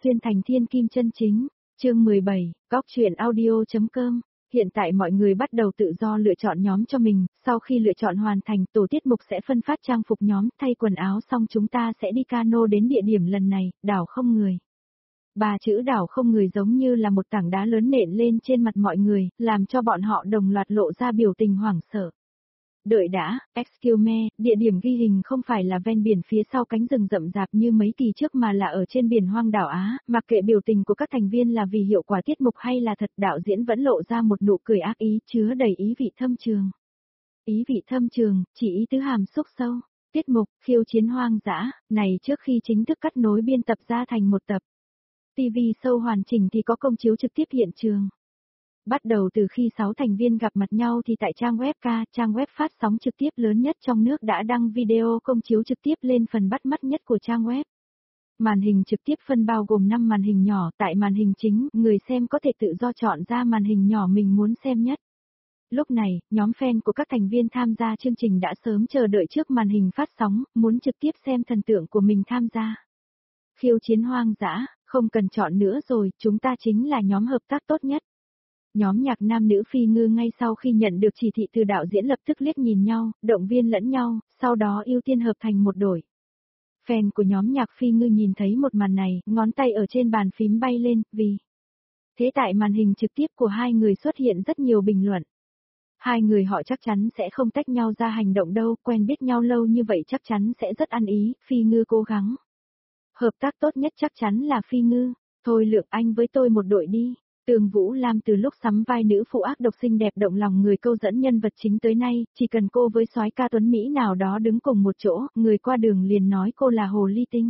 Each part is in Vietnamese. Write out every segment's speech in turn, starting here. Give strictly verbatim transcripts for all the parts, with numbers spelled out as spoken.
xuyên thành thiên kim chân chính. Chương mười bảy, góc truyện audio.com. Hiện tại mọi người bắt đầu tự do lựa chọn nhóm cho mình, sau khi lựa chọn hoàn thành, tổ tiết mục sẽ phân phát trang phục nhóm, thay quần áo xong chúng ta sẽ đi cano đến địa điểm lần này, đảo không người. Ba chữ đảo không người giống như là một tảng đá lớn nện lên trên mặt mọi người, làm cho bọn họ đồng loạt lộ ra biểu tình hoảng sợ. Đợi đã, excuse me, địa điểm ghi hình không phải là ven biển phía sau cánh rừng rậm rạp như mấy kỳ trước mà là ở trên biển hoang đảo Á, mặc kệ biểu tình của các thành viên là vì hiệu quả tiết mục hay là thật, đạo diễn vẫn lộ ra một nụ cười ác ý chứa đầy ý vị thâm trường. Ý vị thâm trường, chỉ ý tứ hàm xúc sâu. Tiết mục, khiêu chiến hoang dã, này trước khi chính thức cắt nối biên tập ra thành một tập ti vi show hoàn chỉnh thì có công chiếu trực tiếp hiện trường. Bắt đầu từ khi sáu thành viên gặp mặt nhau thì tại trang web K, trang web phát sóng trực tiếp lớn nhất trong nước đã đăng video công chiếu trực tiếp lên phần bắt mắt nhất của trang web. Màn hình trực tiếp phân bao gồm năm màn hình nhỏ, tại màn hình chính, người xem có thể tự do chọn ra màn hình nhỏ mình muốn xem nhất. Lúc này, nhóm fan của các thành viên tham gia chương trình đã sớm chờ đợi trước màn hình phát sóng, muốn trực tiếp xem thần tượng của mình tham gia. Khiêu chiến hoang dã, không cần chọn nữa rồi, chúng ta chính là nhóm hợp tác tốt nhất. Nhóm nhạc nam nữ Phi Ngư ngay sau khi nhận được chỉ thị từ đạo diễn lập tức liếc nhìn nhau, động viên lẫn nhau, sau đó ưu tiên hợp thành một đội. Fan của nhóm nhạc Phi Ngư nhìn thấy một màn này, ngón tay ở trên bàn phím bay lên, vì thế tại màn hình trực tiếp của hai người xuất hiện rất nhiều bình luận. Hai người họ chắc chắn sẽ không tách nhau ra hành động đâu, quen biết nhau lâu như vậy chắc chắn sẽ rất ăn ý, Phi Ngư cố gắng. Hợp tác tốt nhất chắc chắn là Phi Ngư, thôi Lượng anh với tôi một đội đi. Tường Vũ Lam từ lúc sắm vai nữ phụ ác độc xinh đẹp động lòng người câu dẫn nhân vật chính tới nay, chỉ cần cô với soái ca tuấn Mỹ nào đó đứng cùng một chỗ, người qua đường liền nói cô là hồ ly tinh.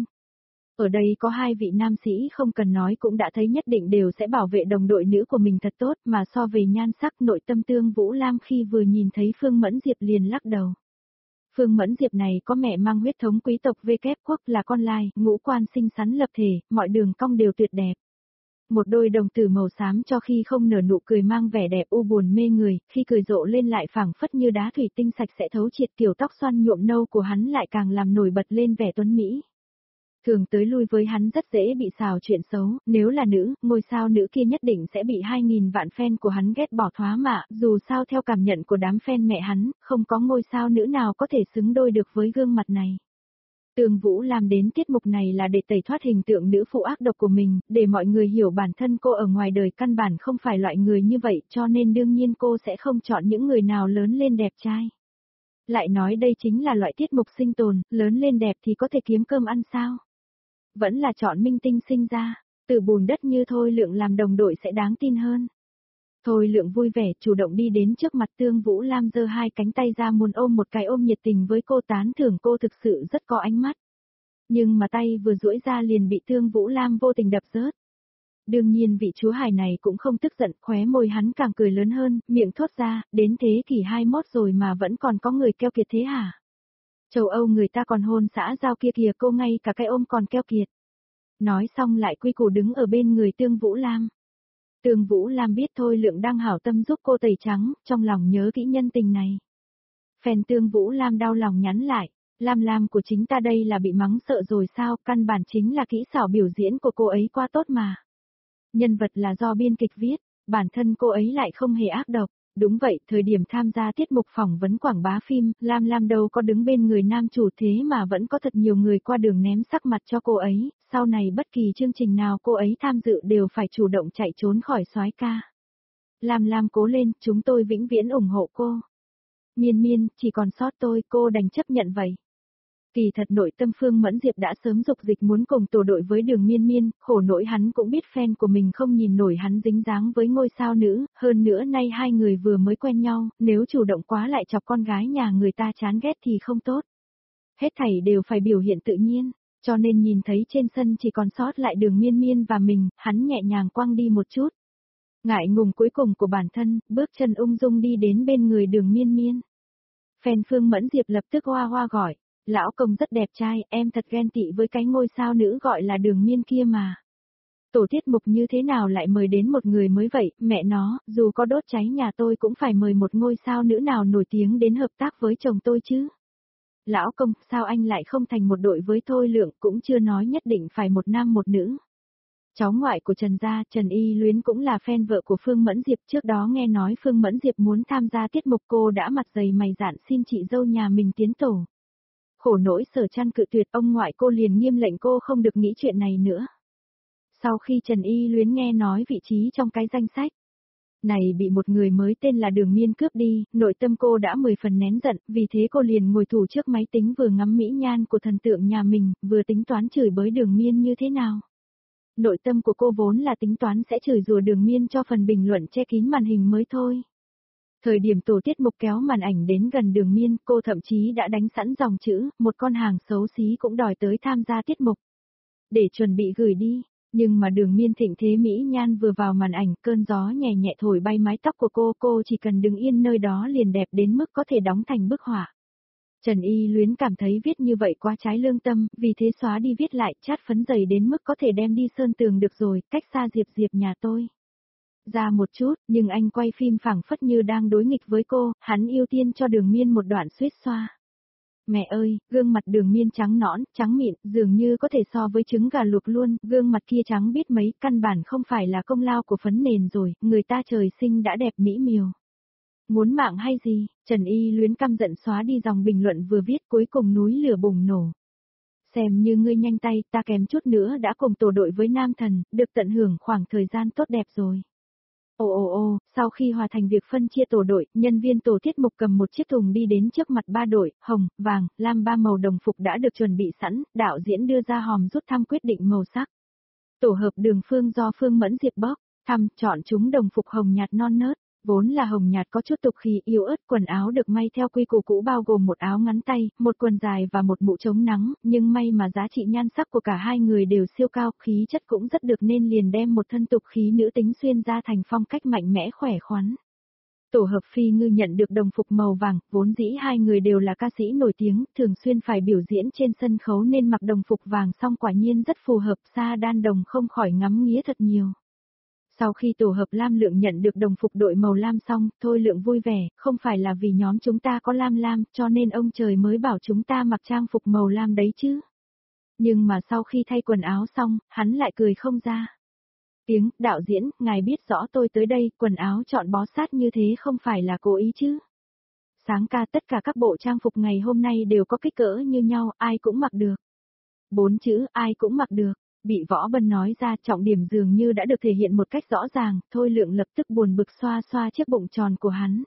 Ở đây có hai vị nam sĩ không cần nói cũng đã thấy nhất định đều sẽ bảo vệ đồng đội nữ của mình thật tốt, mà so về nhan sắc nội tâm Tường Vũ Lam khi vừa nhìn thấy Phương Mẫn Diệp liền lắc đầu. Phương Mẫn Diệp này có mẹ mang huyết thống quý tộc V kép quốc là con lai, ngũ quan xinh xắn lập thể, mọi đường cong đều tuyệt đẹp. Một đôi đồng tử màu xám cho khi không nở nụ cười mang vẻ đẹp u buồn mê người, khi cười rộ lên lại phảng phất như đá thủy tinh sạch sẽ thấu triệt, kiểu tóc xoăn nhuộm nâu của hắn lại càng làm nổi bật lên vẻ tuấn mỹ. Thường tới lui với hắn rất dễ bị xào chuyện xấu, nếu là nữ, ngôi sao nữ kia nhất định sẽ bị hai nghìn vạn fan của hắn ghét bỏ thoá mạ, dù sao theo cảm nhận của đám fan mẹ hắn, không có ngôi sao nữ nào có thể xứng đôi được với gương mặt này. Tường Vũ làm đến tiết mục này là để tẩy thoát hình tượng nữ phụ ác độc của mình, để mọi người hiểu bản thân cô ở ngoài đời căn bản không phải loại người như vậy, cho nên đương nhiên cô sẽ không chọn những người nào lớn lên đẹp trai. Lại nói đây chính là loại tiết mục sinh tồn, lớn lên đẹp thì có thể kiếm cơm ăn sao? Vẫn là chọn minh tinh sinh ra, từ bùn đất như Thôi Lượng làm đồng đội sẽ đáng tin hơn. Thôi Lượng vui vẻ chủ động đi đến trước mặt Tường Vũ Lam giơ hai cánh tay ra muốn ôm một cái ôm nhiệt tình với cô, tán thưởng cô thực sự rất có ánh mắt. Nhưng mà tay vừa duỗi ra liền bị Tường Vũ Lam vô tình đập rớt. Đương nhiên vị chúa hài này cũng không tức giận, khóe môi hắn càng cười lớn hơn, miệng thốt ra, đến thế kỷ hai mươi mốt rồi mà vẫn còn có người keo kiệt thế hả? Châu Âu người ta còn hôn xã giao kia kìa, cô ngay cả cái ôm còn keo kiệt. Nói xong lại quy củ đứng ở bên người Tường Vũ Lam. Tường Vũ Lam biết Thôi Lượng đang hảo tâm giúp cô tẩy trắng, trong lòng nhớ kỹ nhân tình này. Fan Tường Vũ Lam đau lòng nhắn lại, Lam Lam của chính ta đây là bị mắng sợ rồi sao, căn bản chính là kỹ xảo biểu diễn của cô ấy quá tốt mà. Nhân vật là do biên kịch viết, bản thân cô ấy lại không hề ác độc. Đúng vậy, thời điểm tham gia tiết mục phỏng vấn quảng bá phim, Lam Lam đâu có đứng bên người nam chủ thế mà vẫn có thật nhiều người qua đường ném sắc mặt cho cô ấy, sau này bất kỳ chương trình nào cô ấy tham dự đều phải chủ động chạy trốn khỏi soái ca. Lam Lam cố lên, chúng tôi vĩnh viễn ủng hộ cô. Miên Miên, chỉ còn sót tôi, cô đành chấp nhận vậy. Kỳ thật nội tâm Phương Mẫn Diệp đã sớm dục dịch muốn cùng tổ đội với Đường Miên Miên, khổ nỗi hắn cũng biết fan của mình không nhìn nổi hắn dính dáng với ngôi sao nữ, hơn nữa nay hai người vừa mới quen nhau, nếu chủ động quá lại chọc con gái nhà người ta chán ghét thì không tốt. Hết thảy đều phải biểu hiện tự nhiên, cho nên nhìn thấy trên sân chỉ còn sót lại Đường Miên Miên và mình, hắn nhẹ nhàng quăng đi một chút. Ngại ngùng cuối cùng của bản thân, bước chân ung dung đi đến bên người Đường Miên Miên. Fan Phương Mẫn Diệp lập tức hoa hoa gọi. Lão công rất đẹp trai, em thật ghen tị với cái ngôi sao nữ gọi là Đường Miên kia mà. Tổ tiết mục như thế nào lại mời đến một người mới vậy, mẹ nó, dù có đốt cháy nhà tôi cũng phải mời một ngôi sao nữ nào nổi tiếng đến hợp tác với chồng tôi chứ. Lão công, sao anh lại không thành một đội với Thôi Lượng, cũng chưa nói nhất định phải một nam một nữ. Cháu ngoại của Trần gia, Trần Y Luyến cũng là fan vợ của Phương Mẫn Diệp, trước đó nghe nói Phương Mẫn Diệp muốn tham gia tiết mục cô đã mặt dày mày dạn xin chị dâu nhà mình tiến tổ. Khổ nỗi Sở Trăn cự tuyệt, ông ngoại cô liền nghiêm lệnh cô không được nghĩ chuyện này nữa. Sau khi Trần Y Luyến nghe nói vị trí trong cái danh sách này bị một người mới tên là Đường Miên cướp đi, nội tâm cô đã mười phần nén giận, vì thế cô liền ngồi thủ trước máy tính vừa ngắm mỹ nhan của thần tượng nhà mình, vừa tính toán chửi bới Đường Miên như thế nào. Nội tâm của cô vốn là tính toán sẽ chửi rủa Đường Miên cho phần bình luận che kín màn hình mới thôi. Thời điểm tổ tiết mục kéo màn ảnh đến gần Đường Miên, cô thậm chí đã đánh sẵn dòng chữ, một con hàng xấu xí cũng đòi tới tham gia tiết mục. Để chuẩn bị gửi đi, nhưng mà Đường Miên thịnh thế mỹ nhan vừa vào màn ảnh, cơn gió nhẹ nhẹ thổi bay mái tóc của cô, cô chỉ cần đứng yên nơi đó liền đẹp đến mức có thể đóng thành bức họa. Trần Y Luyến cảm thấy viết như vậy quá trái lương tâm, vì thế xóa đi viết lại, chát phấn dày đến mức có thể đem đi sơn tường được rồi, cách xa Diệp Diệp nhà tôi ra một chút, nhưng anh quay phim phảng phất như đang đối nghịch với cô, hắn ưu tiên cho Đường Miên một đoạn suýt xoa. Mẹ ơi, gương mặt Đường Miên trắng nõn, trắng mịn, dường như có thể so với trứng gà luộc luôn, gương mặt kia trắng biết mấy, căn bản không phải là công lao của phấn nền rồi, người ta trời sinh đã đẹp mỹ miều. Muốn mạng hay gì, Trần Y Luyến căm giận xóa đi dòng bình luận vừa viết, cuối cùng núi lửa bùng nổ. Xem như ngươi nhanh tay, ta kém chút nữa đã cùng tổ đội với Nam Thần, được tận hưởng khoảng thời gian tốt đẹp rồi. Ồ ồ ồ, sau khi hòa thành việc phân chia tổ đội, nhân viên tổ tiết mục cầm một chiếc thùng đi đến trước mặt ba đội, hồng, vàng, lam ba màu đồng phục đã được chuẩn bị sẵn, đạo diễn đưa ra hòm rút thăm quyết định màu sắc. Tổ hợp Đường Phương do Phương Mẫn Diệp bóc, thăm, chọn chúng đồng phục hồng nhạt non nớt, vốn là hồng nhạt có chút tục khí yếu ớt, quần áo được may theo quy củ cũ bao gồm một áo ngắn tay, một quần dài và một mũ chống nắng, nhưng may mà giá trị nhan sắc của cả hai người đều siêu cao, khí chất cũng rất được nên liền đem một thân tục khí nữ tính xuyên ra thành phong cách mạnh mẽ khỏe khoắn. Tổ hợp Phi Ngư nhận được đồng phục màu vàng, vốn dĩ hai người đều là ca sĩ nổi tiếng, thường xuyên phải biểu diễn trên sân khấu nên mặc đồng phục vàng xong quả nhiên rất phù hợp, Sa Đan Đồng không khỏi ngắm nghía thật nhiều. Sau khi tổ hợp Lam Lượng nhận được đồng phục đội màu lam xong, Thôi Lượng vui vẻ, không phải là vì nhóm chúng ta có lam lam, cho nên ông trời mới bảo chúng ta mặc trang phục màu lam đấy chứ. Nhưng mà sau khi thay quần áo xong, hắn lại cười không ra. Tiếng, đạo diễn, ngài biết rõ tôi tới đây, quần áo chọn bó sát như thế không phải là cố ý chứ. Sáng ca tất cả các bộ trang phục ngày hôm nay đều có kích cỡ như nhau, ai cũng mặc được. Bốn chữ, ai cũng mặc được. Bị Võ Bân nói ra, trọng điểm dường như đã được thể hiện một cách rõ ràng, Thôi Lượng lập tức buồn bực xoa xoa chiếc bụng tròn của hắn.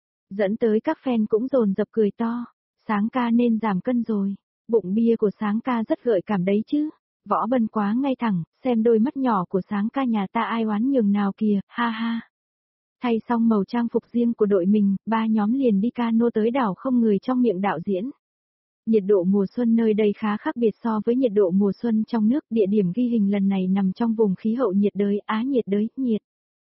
Dẫn tới các fan cũng dồn dập cười to, Sáng ca nên giảm cân rồi, bụng bia của Sáng ca rất gợi cảm đấy chứ. Võ Bân quá ngay thẳng, xem đôi mắt nhỏ của Sáng ca nhà ta ai oán nhường nào kìa, ha ha. Thay xong màu trang phục riêng của đội mình, ba nhóm liền đi cano tới đảo không người trong miệng đạo diễn. Nhiệt độ mùa xuân nơi đây khá khác biệt so với nhiệt độ mùa xuân trong nước, địa điểm ghi hình lần này nằm trong vùng khí hậu nhiệt đới, Á nhiệt đới, nhiệt.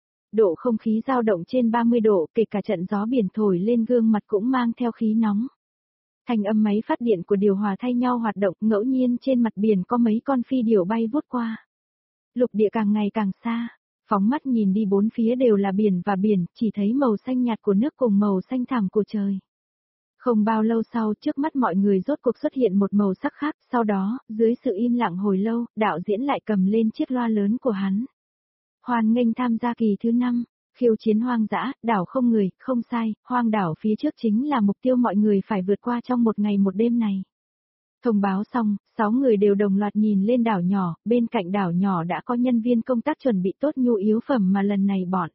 Độ không khí dao động trên ba mươi độ, kể cả trận gió biển thổi lên gương mặt cũng mang theo khí nóng. Thành âm máy phát điện của điều hòa thay nhau hoạt động, ngẫu nhiên trên mặt biển có mấy con phi điểu bay vút qua. Lục địa càng ngày càng xa, phóng mắt nhìn đi bốn phía đều là biển và biển, chỉ thấy màu xanh nhạt của nước cùng màu xanh thẳm của trời. Không bao lâu sau, trước mắt mọi người rốt cuộc xuất hiện một màu sắc khác, sau đó, dưới sự im lặng hồi lâu, đạo diễn lại cầm lên chiếc loa lớn của hắn. Hoan nghênh tham gia kỳ thứ năm, khiêu chiến hoang dã, đảo không người, không sai, hoang đảo phía trước chính là mục tiêu mọi người phải vượt qua trong một ngày một đêm này. Thông báo xong, sáu người đều đồng loạt nhìn lên đảo nhỏ, bên cạnh đảo nhỏ đã có nhân viên công tác chuẩn bị tốt nhu yếu phẩm mà lần này bọn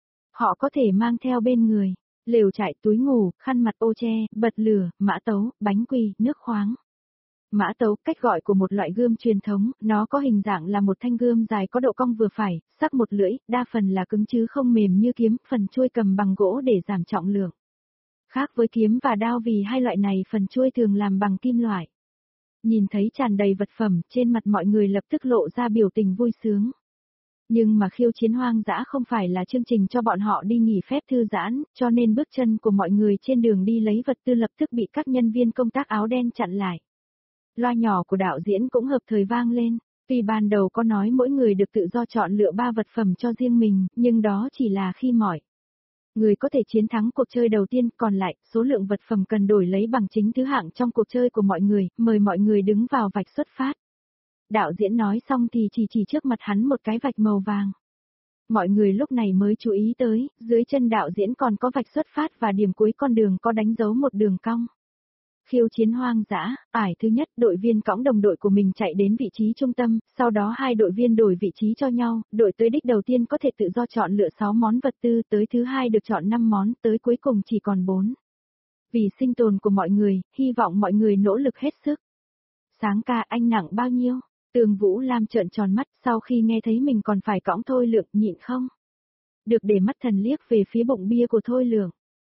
họ có thể mang theo bên người. Lều trại, túi ngủ, khăn mặt ô che, bật lửa, mã tấu, bánh quy, nước khoáng. Mã tấu, cách gọi của một loại gươm truyền thống, nó có hình dạng là một thanh gươm dài có độ cong vừa phải, sắc một lưỡi, đa phần là cứng chứ không mềm như kiếm, phần chuôi cầm bằng gỗ để giảm trọng lượng. Khác với kiếm và đao vì hai loại này phần chuôi thường làm bằng kim loại. Nhìn thấy tràn đầy vật phẩm, trên mặt mọi người lập tức lộ ra biểu tình vui sướng. Nhưng mà khiêu chiến hoang dã không phải là chương trình cho bọn họ đi nghỉ phép thư giãn, cho nên bước chân của mọi người trên đường đi lấy vật tư lập tức bị các nhân viên công tác áo đen chặn lại. Loa nhỏ của đạo diễn cũng hợp thời vang lên, tuy ban đầu có nói mỗi người được tự do chọn lựa ba vật phẩm cho riêng mình, nhưng đó chỉ là khi mọi người có thể chiến thắng cuộc chơi đầu tiên, còn lại, số lượng vật phẩm cần đổi lấy bằng chính thứ hạng trong cuộc chơi của mọi người, mời mọi người đứng vào vạch xuất phát. đạo diễn nói xong thì chỉ chỉ trước mặt hắn một cái vạch màu vàng. Mọi người lúc này mới chú ý tới, dưới chân đạo diễn còn có vạch xuất phát và điểm cuối con đường có đánh dấu một đường cong. Khiêu chiến hoang dã, ải thứ nhất, đội viên cõng đồng đội của mình chạy đến vị trí trung tâm, sau đó hai đội viên đổi vị trí cho nhau, đội tới đích đầu tiên có thể tự do chọn lựa sáu món vật tư, tới thứ hai được chọn năm món, tới cuối cùng chỉ còn bốn. Vì sinh tồn của mọi người, hy vọng mọi người nỗ lực hết sức. Sáng ca, anh nặng bao nhiêu? Tường Vũ Lam trợn tròn mắt sau khi nghe thấy mình còn phải cõng Thôi Lượng, nhịn không? Được để mắt thần liếc về phía bụng bia của Thôi Lượng.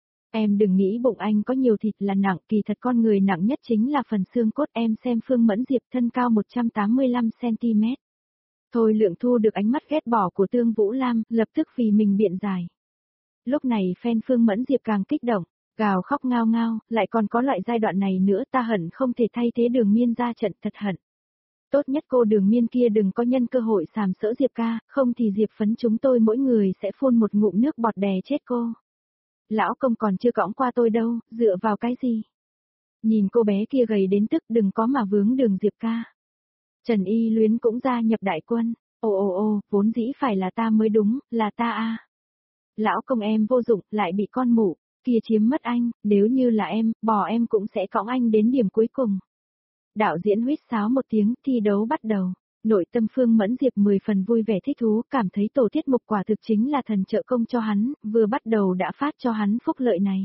Em đừng nghĩ bụng anh có nhiều thịt là nặng, kỳ thật con người nặng nhất chính là phần xương cốt. Em xem Phương Mẫn Diệp thân cao một trăm tám mươi lăm xăng ti mét. Thôi Lượng thu được ánh mắt ghét bỏ của Tương Vũ Lam, lập tức vì mình biện giải. Lúc này fan Phương Mẫn Diệp càng kích động, gào khóc ngao ngao, lại còn có loại giai đoạn này nữa, ta hận không thể thay thế Đường Miên ra trận, thật hận. Tốt nhất cô Đường Miên kia đừng có nhân cơ hội sàm sỡ Diệp ca, không thì Diệp phấn chúng tôi mỗi người sẽ phun một ngụm nước bọt đè chết cô. Lão công còn chưa cõng qua tôi đâu, dựa vào cái gì? Nhìn cô bé kia gầy đến tức, đừng có mà vướng Đường Diệp ca. Trần Y Luyến cũng gia nhập đại quân, ồ ồ ồ, vốn dĩ phải là ta mới đúng, là ta a. Lão công em vô dụng, lại bị con mụ kia chiếm mất anh, nếu như là em, bỏ em cũng sẽ cõng anh đến điểm cuối cùng. Đạo diễn huýt sáo một tiếng, thi đấu bắt đầu. Nội tâm Phương Mẫn Diệp mười phần vui vẻ thích thú, cảm thấy tổ tiết mục quả thực chính là thần trợ công cho hắn, vừa bắt đầu đã phát cho hắn phúc lợi này.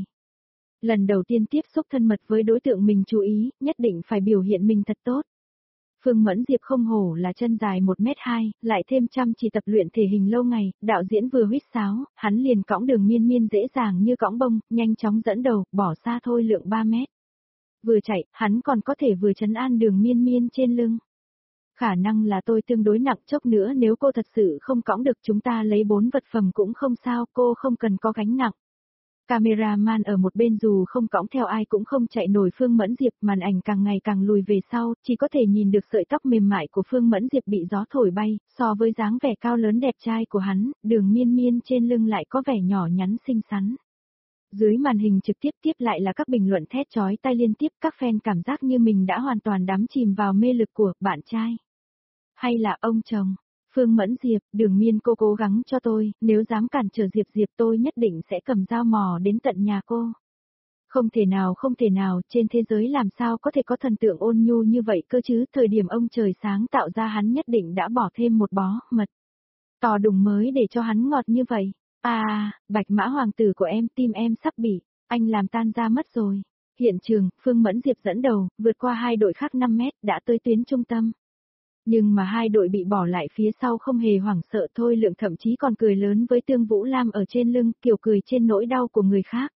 Lần đầu tiên tiếp xúc thân mật với đối tượng mình chú ý, nhất định phải biểu hiện mình thật tốt. Phương Mẫn Diệp không hổ là chân dài một mét hai, lại thêm chăm chỉ tập luyện thể hình lâu ngày, đạo diễn vừa huýt sáo, hắn liền cõng Đường Miên Miên dễ dàng như cõng bông, nhanh chóng dẫn đầu, bỏ xa Thôi Lượng ba mét. Vừa chạy, hắn còn có thể vừa trấn an Đường Miên Miên trên lưng. Khả năng là tôi tương đối nặng, chốc nữa nếu cô thật sự không cõng được chúng ta lấy bốn vật phẩm cũng không sao, cô không cần có gánh nặng. Cameraman ở một bên dù không cõng theo ai cũng không chạy nổi Phương Mẫn Diệp, màn ảnh càng ngày càng lùi về sau, chỉ có thể nhìn được sợi tóc mềm mại của Phương Mẫn Diệp bị gió thổi bay, so với dáng vẻ cao lớn đẹp trai của hắn, Đường Miên Miên trên lưng lại có vẻ nhỏ nhắn xinh xắn. Dưới màn hình trực tiếp tiếp lại là các bình luận thét chói tai liên tiếp, các fan cảm giác như mình đã hoàn toàn đắm chìm vào mê lực của bạn trai. Hay là ông chồng, Phương Mẫn Diệp, Đường Miên cô cố gắng cho tôi, nếu dám cản trở Diệp Diệp tôi nhất định sẽ cầm dao mò đến tận nhà cô. Không thể nào không thể nào, trên thế giới làm sao có thể có thần tượng ôn nhu như vậy cơ chứ, thời điểm ông trời sáng tạo ra hắn nhất định đã bỏ thêm một bó mật tò đùng mới để cho hắn ngọt như vậy. À, Bạch Mã hoàng tử của em, tim em sắp bị anh làm tan ra mất rồi. Hiện trường, Phương Mẫn Diệp dẫn đầu, vượt qua hai đội khác năm mét, đã tới tuyến trung tâm. Nhưng mà hai đội bị bỏ lại phía sau không hề hoảng sợ, Thôi Lượng thậm chí còn cười lớn với Tương Vũ Lam ở trên lưng, kiểu cười trên nỗi đau của người khác.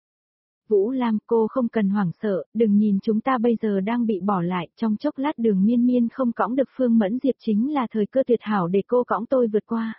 Vũ Lam, cô không cần hoảng sợ, đừng nhìn chúng ta bây giờ đang bị bỏ lại, trong chốc lát Đường Miên Miên không cõng được Phương Mẫn Diệp chính là thời cơ tuyệt hảo để cô cõng tôi vượt qua.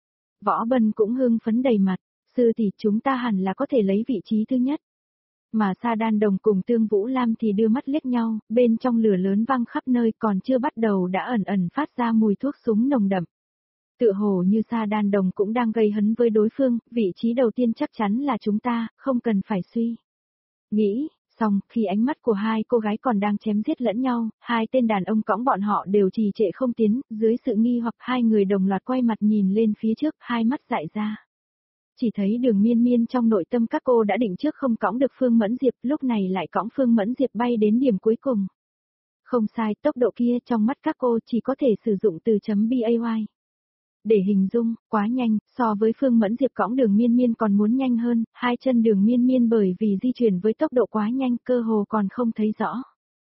Võ Bân cũng hưng phấn đầy mặt, sư tỷ chúng ta hẳn là có thể lấy vị trí thứ nhất. Mà Sa Đan Đồng cùng Tương Vũ Lam thì đưa mắt liếc nhau, bên trong lửa lớn vang khắp nơi còn chưa bắt đầu đã ẩn ẩn phát ra mùi thuốc súng nồng đậm. Tựa hồ như Sa Đan Đồng cũng đang gây hấn với đối phương, vị trí đầu tiên chắc chắn là chúng ta, không cần phải suy nghĩ. Xong, khi ánh mắt của hai cô gái còn đang chém giết lẫn nhau, hai tên đàn ông cõng bọn họ đều trì trệ không tiến, dưới sự nghi hoặc hai người đồng loạt quay mặt nhìn lên phía trước, hai mắt dại ra. Chỉ thấy Đường Miên Miên trong nội tâm các cô đã định trước không cõng được Phương Mẫn Diệp, lúc này lại cõng Phương Mẫn Diệp bay đến điểm cuối cùng. Không sai, tốc độ kia trong mắt các cô chỉ có thể sử dụng từ chấm bay. Để hình dung, quá nhanh, so với Phương Mẫn Diệp cõng Đường Miên Miên còn muốn nhanh hơn, hai chân Đường Miên Miên bởi vì di chuyển với tốc độ quá nhanh cơ hồ còn không thấy rõ.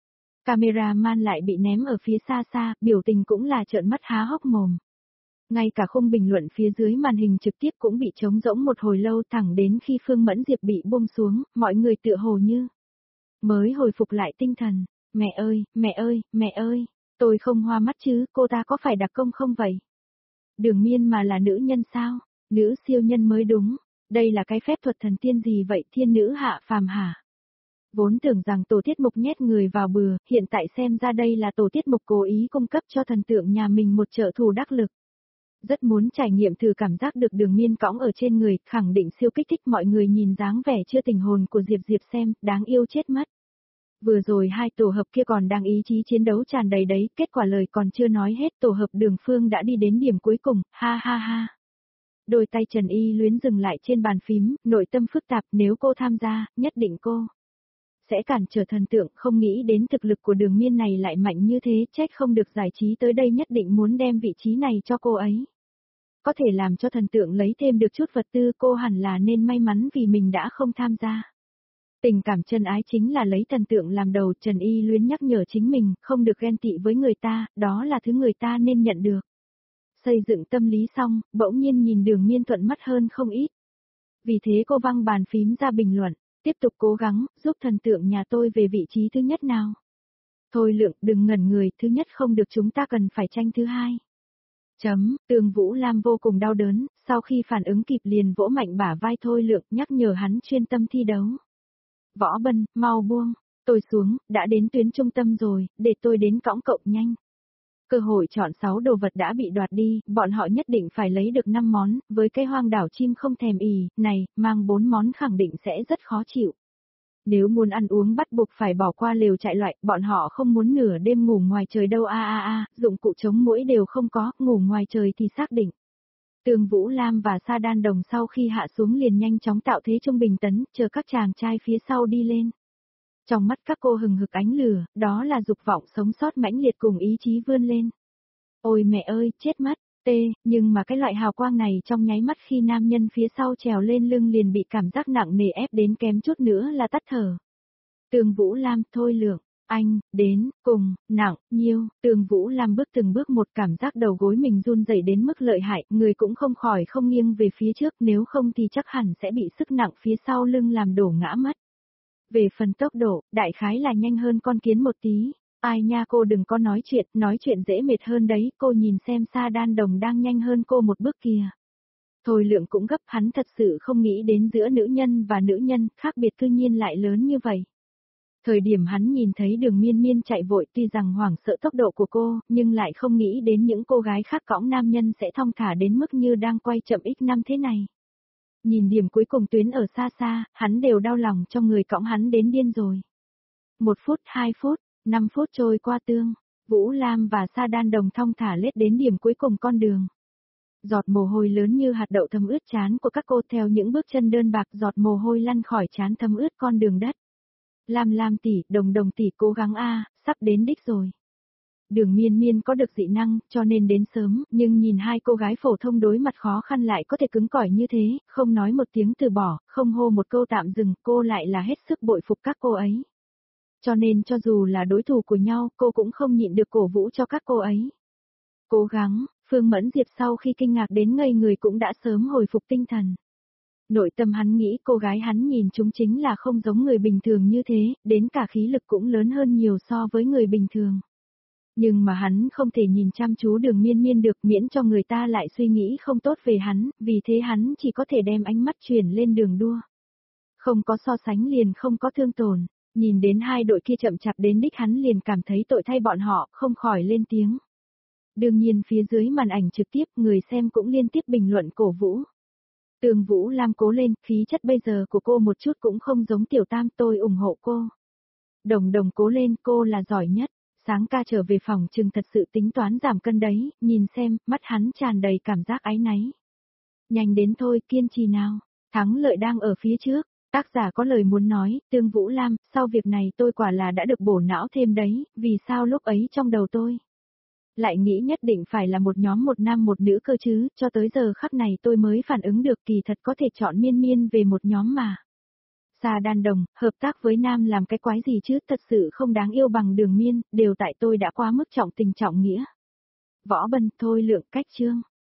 Cameraman lại bị ném ở phía xa xa, biểu tình cũng là trợn mắt há hốc mồm. Ngay cả khung bình luận phía dưới màn hình trực tiếp cũng bị trống rỗng một hồi lâu, thẳng đến khi Phương Mẫn Diệp bị buông xuống, mọi người tựa hồ như mới hồi phục lại tinh thần. Mẹ ơi, mẹ ơi, mẹ ơi, tôi không hoa mắt chứ, cô ta có phải đặc công không vậy? Đường Miên mà là nữ nhân sao? Nữ siêu nhân mới đúng. Đây là cái phép thuật thần tiên gì vậy, thiên nữ hạ phàm hả? Vốn tưởng rằng tổ tiết mục nhét người vào bừa, hiện tại xem ra đây là tổ tiết mục cố ý cung cấp cho thần tượng nhà mình một trợ thủ đắc lực. Rất muốn trải nghiệm thử cảm giác được Đường Miên cõng ở trên người, khẳng định siêu kích thích, mọi người nhìn dáng vẻ chưa tình hồn của Diệp Diệp xem, đáng yêu chết mất. Vừa rồi hai tổ hợp kia còn đang ý chí chiến đấu tràn đầy đấy, kết quả lời còn chưa nói hết tổ hợp Đường Phương đã đi đến điểm cuối cùng, ha ha ha. Đôi tay Trần Y Luyến dừng lại trên bàn phím, nội tâm phức tạp, nếu cô tham gia, nhất định cô sẽ cản trở thần tượng, không nghĩ đến thực lực của Đường Miên này lại mạnh như thế, trách không được giải trí tới đây nhất định muốn đem vị trí này cho cô ấy. Có thể làm cho thần tượng lấy thêm được chút vật tư, cô hẳn là nên may mắn vì mình đã không tham gia. Tình cảm chân ái chính là lấy thần tượng làm đầu, Trần Y Luyến nhắc nhở chính mình, không được ghen tị với người ta, đó là thứ người ta nên nhận được. Xây dựng tâm lý xong, bỗng nhiên nhìn Đường Miên thuận mắt hơn không ít. Vì thế cô văng bàn phím ra bình luận, tiếp tục cố gắng, giúp thần tượng nhà tôi về vị trí thứ nhất nào. Thôi Lượng, đừng ngẩn người, thứ nhất không được, chúng ta cần phải tranh thứ hai. Chấm, Tường Vũ Lam vô cùng đau đớn, sau khi phản ứng kịp liền vỗ mạnh bả vai Thôi Lượng, nhắc nhở hắn chuyên tâm thi đấu. Võ Bân, mau buông, tôi xuống, đã đến tuyến trung tâm rồi, để tôi đến cõng cậu nhanh. Cơ hội chọn sáu đồ vật đã bị đoạt đi, bọn họ nhất định phải lấy được năm món, với cái hoang đảo chim không thèm ì, này, mang bốn món khẳng định sẽ rất khó chịu. Nếu muốn ăn uống bắt buộc phải bỏ qua lều trại loại, bọn họ không muốn nửa đêm ngủ ngoài trời đâu a a a, dụng cụ chống muỗi đều không có, ngủ ngoài trời thì xác định. Tường Vũ Lam và Sa Đan Đồng sau khi hạ xuống liền nhanh chóng tạo thế trung bình tấn, chờ các chàng trai phía sau đi lên. Trong mắt các cô hừng hực ánh lửa, đó là dục vọng sống sót mãnh liệt cùng ý chí vươn lên. Ôi mẹ ơi, chết mất, tê, nhưng mà cái loại hào quang này trong nháy mắt khi nam nhân phía sau trèo lên lưng liền bị cảm giác nặng nề ép đến kém chút nữa là tắt thở. Tường Vũ Lam, Thôi Lượng, anh, đến, cùng, nặng, nhiêu, Tường Vũ Lam bước từng bước một, cảm giác đầu gối mình run rẩy đến mức lợi hại, người cũng không khỏi không nghiêng về phía trước, nếu không thì chắc hẳn sẽ bị sức nặng phía sau lưng làm đổ ngã mất. Về phần tốc độ, đại khái là nhanh hơn con kiến một tí. Ai nha, cô đừng có nói chuyện, nói chuyện dễ mệt hơn đấy, cô nhìn xem Sa Đan Đồng đang nhanh hơn cô một bước kìa. Thôi Lượng cũng gấp, hắn thật sự không nghĩ đến giữa nữ nhân và nữ nhân, khác biệt cư nhiên lại lớn như vậy. Thời điểm hắn nhìn thấy Đường Miên Miên chạy vội, tuy rằng hoảng sợ tốc độ của cô, nhưng lại không nghĩ đến những cô gái khác cõng nam nhân sẽ thong thả đến mức như đang quay chậm x năm thế này. Nhìn điểm cuối cùng tuyến ở xa xa, hắn đều đau lòng cho người cõng hắn đến điên rồi. Một phút, hai phút, năm phút trôi qua tương, Vũ Lam và Sa Đan Đồng thong thả lết đến điểm cuối cùng con đường. Giọt mồ hôi lớn như hạt đậu thấm ướt trán của các cô, theo những bước chân đơn bạc giọt mồ hôi lăn khỏi trán thấm ướt con đường đất. Lam Lam tỷ, Đồng Đồng tỷ cố gắng a, sắp đến đích rồi. Đường Miên Miên có được dị năng, cho nên đến sớm, nhưng nhìn hai cô gái phổ thông đối mặt khó khăn lại có thể cứng cỏi như thế, không nói một tiếng từ bỏ, không hô một câu tạm dừng, cô lại là hết sức bội phục các cô ấy. Cho nên cho dù là đối thủ của nhau, cô cũng không nhịn được cổ vũ cho các cô ấy. Cố gắng, Phương Mẫn Diệp sau khi kinh ngạc đến ngây người cũng đã sớm hồi phục tinh thần. Nội tâm hắn nghĩ cô gái hắn nhìn chúng chính là không giống người bình thường như thế, đến cả khí lực cũng lớn hơn nhiều so với người bình thường. Nhưng mà hắn không thể nhìn chăm chú Đường Miên Miên được, miễn cho người ta lại suy nghĩ không tốt về hắn, vì thế hắn chỉ có thể đem ánh mắt chuyển lên đường đua. Không có so sánh liền không có thương tổn, nhìn đến hai đội kia chậm chạp đến đích hắn liền cảm thấy tội thay bọn họ, không khỏi lên tiếng. Đương nhiên phía dưới màn ảnh trực tiếp người xem cũng liên tiếp bình luận cổ vũ. Tường Vũ Lam cố lên, khí chất bây giờ của cô một chút cũng không giống Tiểu Tam, tôi ủng hộ cô. Đồng Đồng cố lên, cô là giỏi nhất. Sáng ca trở về phòng chừng thật sự tính toán giảm cân đấy, nhìn xem, mắt hắn tràn đầy cảm giác áy náy. Nhanh đến thôi, kiên trì nào, thắng lợi đang ở phía trước. Tác giả có lời muốn nói, Tương Vũ Lam, sau việc này tôi quả là đã được bổ não thêm đấy, vì sao lúc ấy trong đầu tôi lại nghĩ nhất định phải là một nhóm một nam một nữ cơ chứ, cho tới giờ khắc này tôi mới phản ứng được kỳ thật có thể chọn Miên Miên về một nhóm mà. Sa Đan Đồng, hợp tác với nam làm cái quái gì chứ, thật sự không đáng yêu bằng Đường Miên, đều tại tôi đã quá mức trọng tình trọng nghĩa. Võ Bân, Thôi Lượng, cách chương.